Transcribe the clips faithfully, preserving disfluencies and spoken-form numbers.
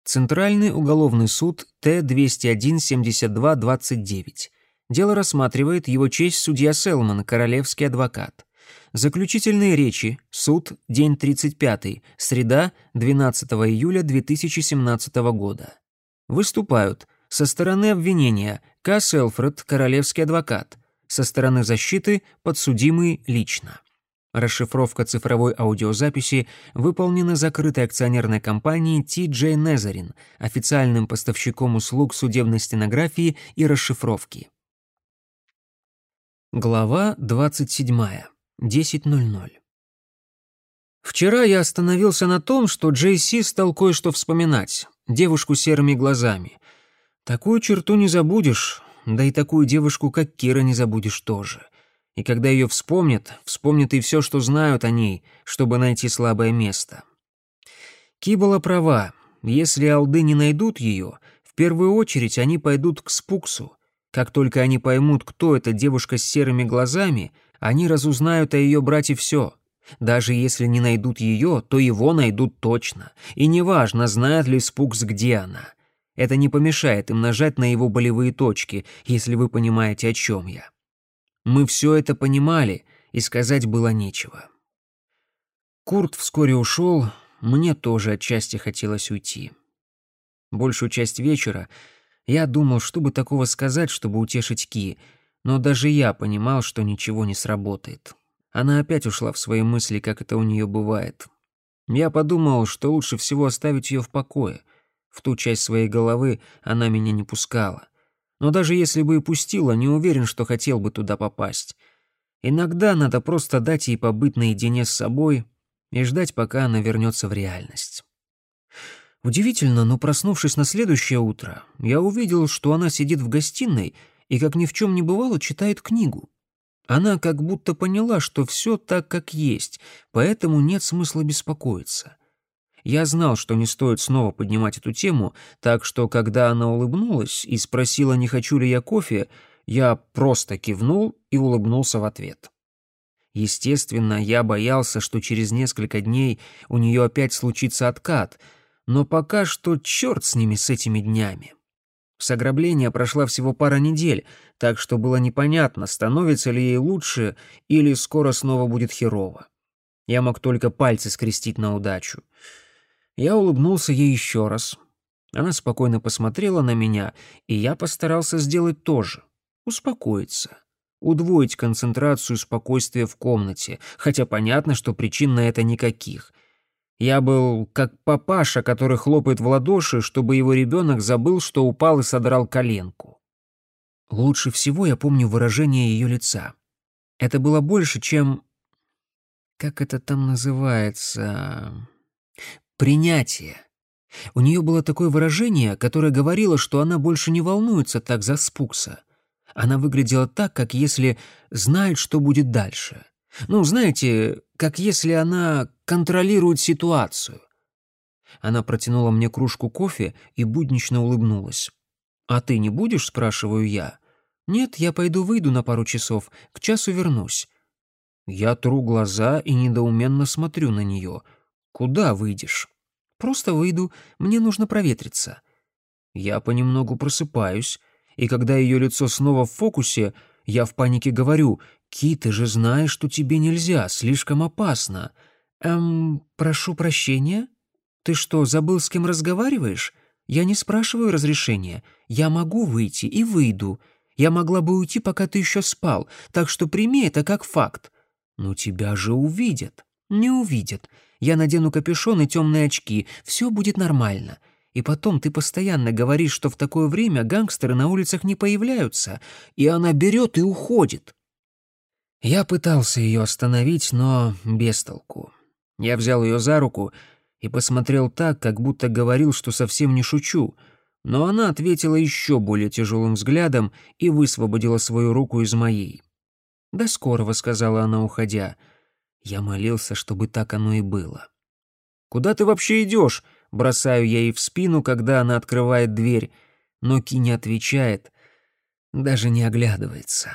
Центральный уголовный суд Т двести один семьдесят два двадцать девять. Дело рассматривает его честь судья Селман, королевский адвокат. Заключительные речи. Суд. День тридцать пятый. Среда, двенадцатого июля две тысячи семнадцатого года. Выступают со стороны обвинения К. Селфред, королевский адвокат. Со стороны защиты подсудимый лично. Расшифровка цифровой аудиозаписи выполнена закрытой акционерной компанией Ти Джей Незарин, официальным поставщиком услуг судебной стенографии и расшифровки. Глава двадцать седьмая. десять ноль ноль. Вчера я остановился на том, что Джей Си стал кое-что вспоминать. Девушку с серыми глазами. Такую черту не забудешь, да и такую девушку, как Кира, не забудешь тоже. И когда ее вспомнят, вспомнят и все, что знают о ней, чтобы найти слабое место. Ки была права. Если алды не найдут ее, в первую очередь они пойдут к Спуксу. Как только они поймут, кто эта девушка с серыми глазами, они разузнают о ее брате все. Даже если не найдут ее, то его найдут точно. И неважно, знает ли Спукс, где она. Это не помешает им нажать на его болевые точки, если вы понимаете, о чем я. Мы все это понимали, и сказать было нечего. Курт вскоре ушел, мне тоже отчасти хотелось уйти. Большую часть вечера я думал, что бы такого сказать, чтобы утешить Ки, но даже я понимал, что ничего не сработает. Она опять ушла в свои мысли, как это у нее бывает. Я подумал, что лучше всего оставить ее в покое. В ту часть своей головы она меня не пускала. Но даже если бы и пустила, не уверен, что хотел бы туда попасть. Иногда надо просто дать ей побыть наедине с собой и ждать, пока она вернется в реальность. Удивительно, но проснувшись на следующее утро, я увидел, что она сидит в гостиной и, как ни в чем не бывало, читает книгу. Она как будто поняла, что все так, как есть, поэтому нет смысла беспокоиться. Я знал, что не стоит снова поднимать эту тему, так что, когда она улыбнулась и спросила, не хочу ли я кофе, я просто кивнул и улыбнулся в ответ. Естественно, я боялся, что через несколько дней у нее опять случится откат, но пока что черт с ними, с этими днями. С ограбления прошла всего пара недель, так что было непонятно, становится ли ей лучше или скоро снова будет херово. Я мог только пальцы скрестить на удачу. Я улыбнулся ей еще раз. Она спокойно посмотрела на меня, и я постарался сделать то же. Успокоиться. Удвоить концентрацию спокойствия в комнате, хотя понятно, что причин на это никаких. Я был как папаша, который хлопает в ладоши, чтобы его ребенок забыл, что упал и содрал коленку. Лучше всего я помню выражение ее лица. Это было больше, чем... Как это там называется... Принятие. У нее было такое выражение, которое говорило, что она больше не волнуется так за Спукса. Она выглядела так, как если знает, что будет дальше. Ну, знаете, как если она контролирует ситуацию. Она протянула мне кружку кофе и буднично улыбнулась. «А ты не будешь?» — спрашиваю я. «Нет, я пойду выйду на пару часов, к часу вернусь». Я тру глаза и недоуменно смотрю на нее. «Куда выйдешь?» «Просто выйду, мне нужно проветриться». Я понемногу просыпаюсь, и когда ее лицо снова в фокусе, я в панике говорю: «Ки, ты же знаешь, что тебе нельзя, слишком опасно». «Эм, прошу прощения? Ты что, забыл, с кем разговариваешь? Я не спрашиваю разрешения. Я могу выйти и выйду. Я могла бы уйти, пока ты еще спал, так что прими это как факт». «Но тебя же увидят». «Не увидят. Я надену капюшон и темные очки. Все будет нормально. И потом ты постоянно говоришь, что в такое время гангстеры на улицах не появляются, и она берет и уходит». Я пытался ее остановить, но без толку. Я взял ее за руку и посмотрел так, как будто говорил, что совсем не шучу, но она ответила еще более тяжелым взглядом и высвободила свою руку из моей. «До скорого», — сказала она, уходя. Я молился, чтобы так оно и было. «Куда ты вообще идешь?» — бросаю я ей в спину, когда она открывает дверь, но Ки не отвечает, даже не оглядывается.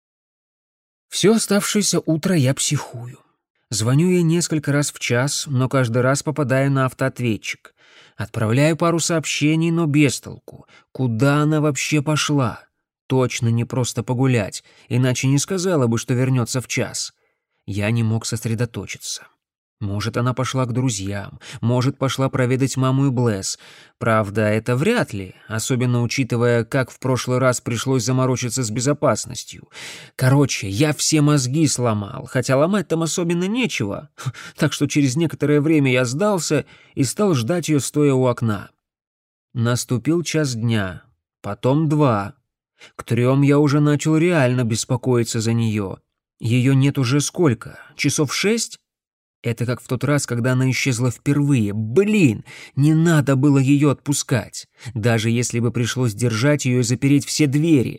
Все оставшееся утро я психую. Звоню ей несколько раз в час, но каждый раз попадаю на автоответчик. Отправляю пару сообщений, но без толку. Куда она вообще пошла? Точно не просто погулять, иначе не сказала бы, что вернется в час. Я не мог сосредоточиться. Может, она пошла к друзьям, может, пошла проведать маму и Блэс. Правда, это вряд ли, особенно учитывая, как в прошлый раз пришлось заморочиться с безопасностью. Короче, я все мозги сломал, хотя ломать там особенно нечего. Так что через некоторое время я сдался и стал ждать ее, стоя у окна. Наступил час дня, потом два. К трем я уже начал реально беспокоиться за нее. Ее нет уже сколько? Часов шесть? Это как в тот раз, когда она исчезла впервые. Блин, не надо было ее отпускать. Даже если бы пришлось держать ее и запереть все двери.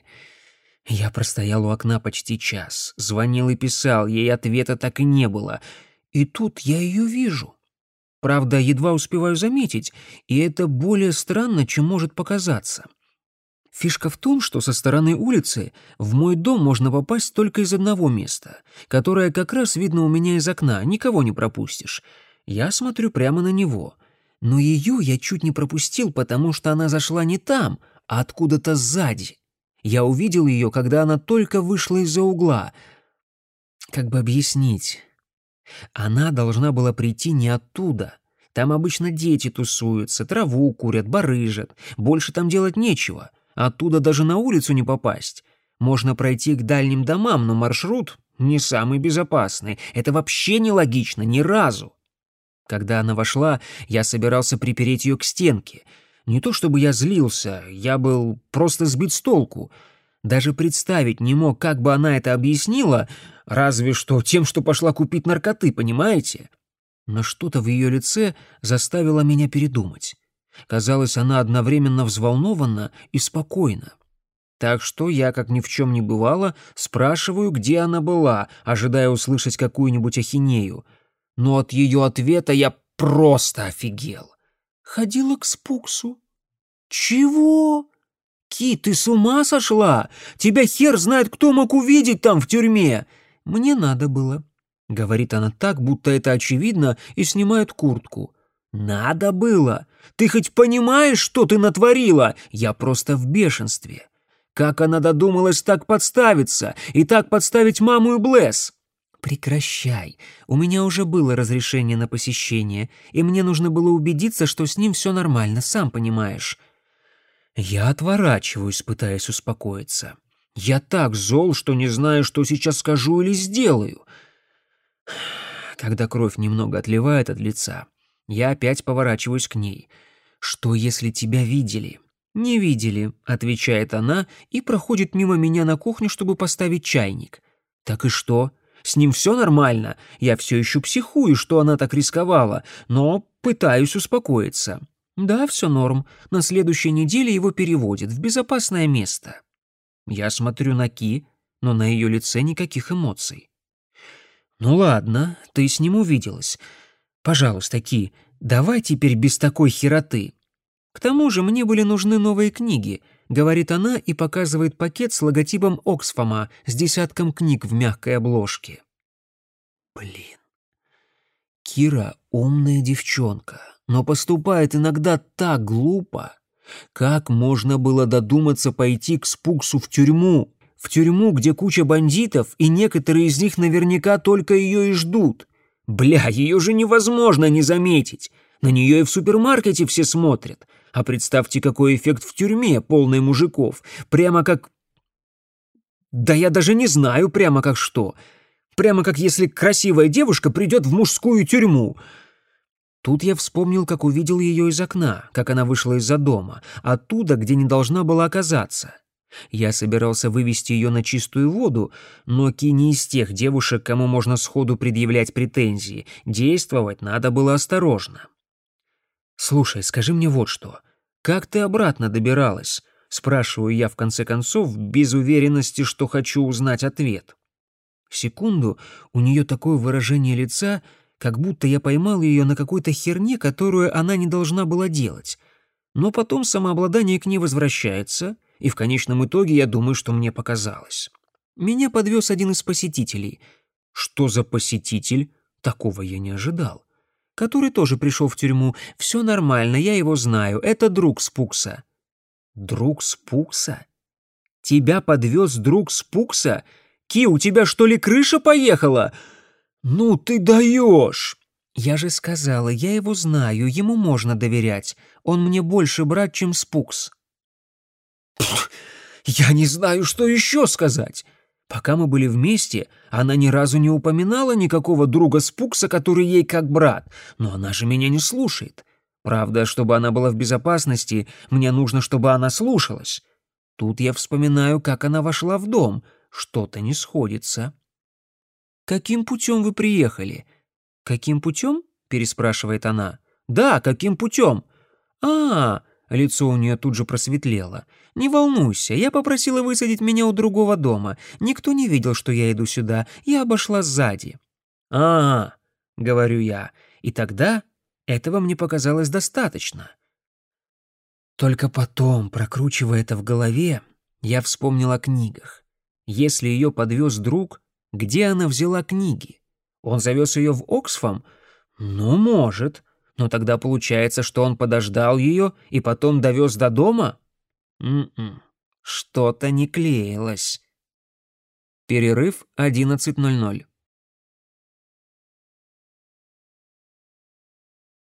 Я простоял у окна почти час. Звонил и писал, ей ответа так и не было. И тут я ее вижу. Правда, едва успеваю заметить, и это более странно, чем может показаться. Фишка в том, что со стороны улицы в мой дом можно попасть только из одного места, которое как раз видно у меня из окна, никого не пропустишь. Я смотрю прямо на него. Но ее я чуть не пропустил, потому что она зашла не там, а откуда-то сзади. Я увидел ее, когда она только вышла из-за угла. Как бы объяснить? Она должна была прийти не оттуда. Там обычно дети тусуются, траву курят, барыжат. Больше там делать нечего. Оттуда даже на улицу не попасть. Можно пройти к дальним домам, но маршрут не самый безопасный. Это вообще нелогично, ни разу. Когда она вошла, я собирался припереть ее к стенке. Не то чтобы я злился, я был просто сбит с толку. Даже представить не мог, как бы она это объяснила, разве что тем, что пошла купить наркоты, понимаете? Но что-то в ее лице заставило меня передумать. Казалось, она одновременно взволнована и спокойна. Так что я, как ни в чем не бывало, спрашиваю, где она была, ожидая услышать какую-нибудь ахинею. Но от ее ответа я просто офигел. Ходила к Спуксу. Чего? Ки, ты с ума сошла? Тебя хер знает, кто мог увидеть там в тюрьме. Мне надо было. Говорит она так, будто это очевидно, и снимает куртку. «Надо было! Ты хоть понимаешь, что ты натворила? Я просто в бешенстве. Как она додумалась так подставиться и так подставить маму и Блэс?» «Прекращай. У меня уже было разрешение на посещение, и мне нужно было убедиться, что с ним все нормально, сам понимаешь». Я отворачиваюсь, пытаясь успокоиться. Я так зол, что не знаю, что сейчас скажу или сделаю. Когда кровь немного отливает от лица, я опять поворачиваюсь к ней. «Что, если тебя видели?» «Не видели», — отвечает она и проходит мимо меня на кухню, чтобы поставить чайник. «Так и что? С ним все нормально? Я все еще психую, что она так рисковала, но пытаюсь успокоиться». «Да, все норм. На следующей неделе его переводят в безопасное место». Я смотрю на Ки, но на ее лице никаких эмоций. «Ну ладно, ты с ним увиделась. Пожалуйста, Ки, давай теперь без такой хероты. К тому же мне были нужны новые книги», — говорит она и показывает пакет с логотипом Оксфама с десятком книг в мягкой обложке. Блин. Кира умная девчонка, но поступает иногда так глупо. Как можно было додуматься пойти к Спуксу в тюрьму? В тюрьму, где куча бандитов, и некоторые из них наверняка только ее и ждут. Бля, ее же невозможно не заметить. На нее и в супермаркете все смотрят. А представьте, какой эффект в тюрьме, полной мужиков. Прямо как... Да я даже не знаю прямо как что. Прямо как если красивая девушка придет в мужскую тюрьму. Тут я вспомнил, как увидел ее из окна, как она вышла из-за дома, оттуда, где не должна была оказаться. Я собирался вывести ее на чистую воду, но Ки не из тех девушек, кому можно сходу предъявлять претензии. Действовать надо было осторожно. «Слушай, скажи мне вот что. Как ты обратно добиралась?» — спрашиваю я в конце концов, без уверенности, что хочу узнать ответ. Секунду у нее такое выражение лица, как будто я поймал ее на какой-то херне, которую она не должна была делать. Но потом самообладание к ней возвращается, и в конечном итоге я думаю, что мне показалось. Меня подвез один из посетителей. Что за посетитель? Такого я не ожидал. который тоже пришел в тюрьму. Все нормально, я его знаю, это друг Спукса». «Друг Спукса? Тебя подвез друг Спукса? Ки, у тебя что ли крыша поехала? Ну ты даешь!» «Я же сказала, я его знаю, ему можно доверять. Он мне больше брат, чем Спукс». «Я не знаю, что еще сказать. Пока мы были вместе, она ни разу не упоминала никакого друга Спукса, который ей как брат, но она же меня не слушает. Правда, чтобы она была в безопасности, мне нужно, чтобы она слушалась. Тут я вспоминаю, как она вошла в дом. Что-то не сходится». «Каким путем вы приехали?» «Каким путем?» — переспрашивает она. «Да, каким путем?» «А, лицо у нее тут же просветлело. Не волнуйся, я попросила высадить меня у другого дома. Никто не видел, что я иду сюда. Я обошла сзади». «А, — говорю я, — и тогда этого мне показалось достаточно». Только потом, прокручивая это в голове, я вспомнил о книгах. Если ее подвез друг, где она взяла книги? Он завез ее в Оксфам? Ну, может. Но тогда получается, что он подождал ее и потом довез до дома? М-м, что-то не клеилось. Перерыв одиннадцать ноль ноль.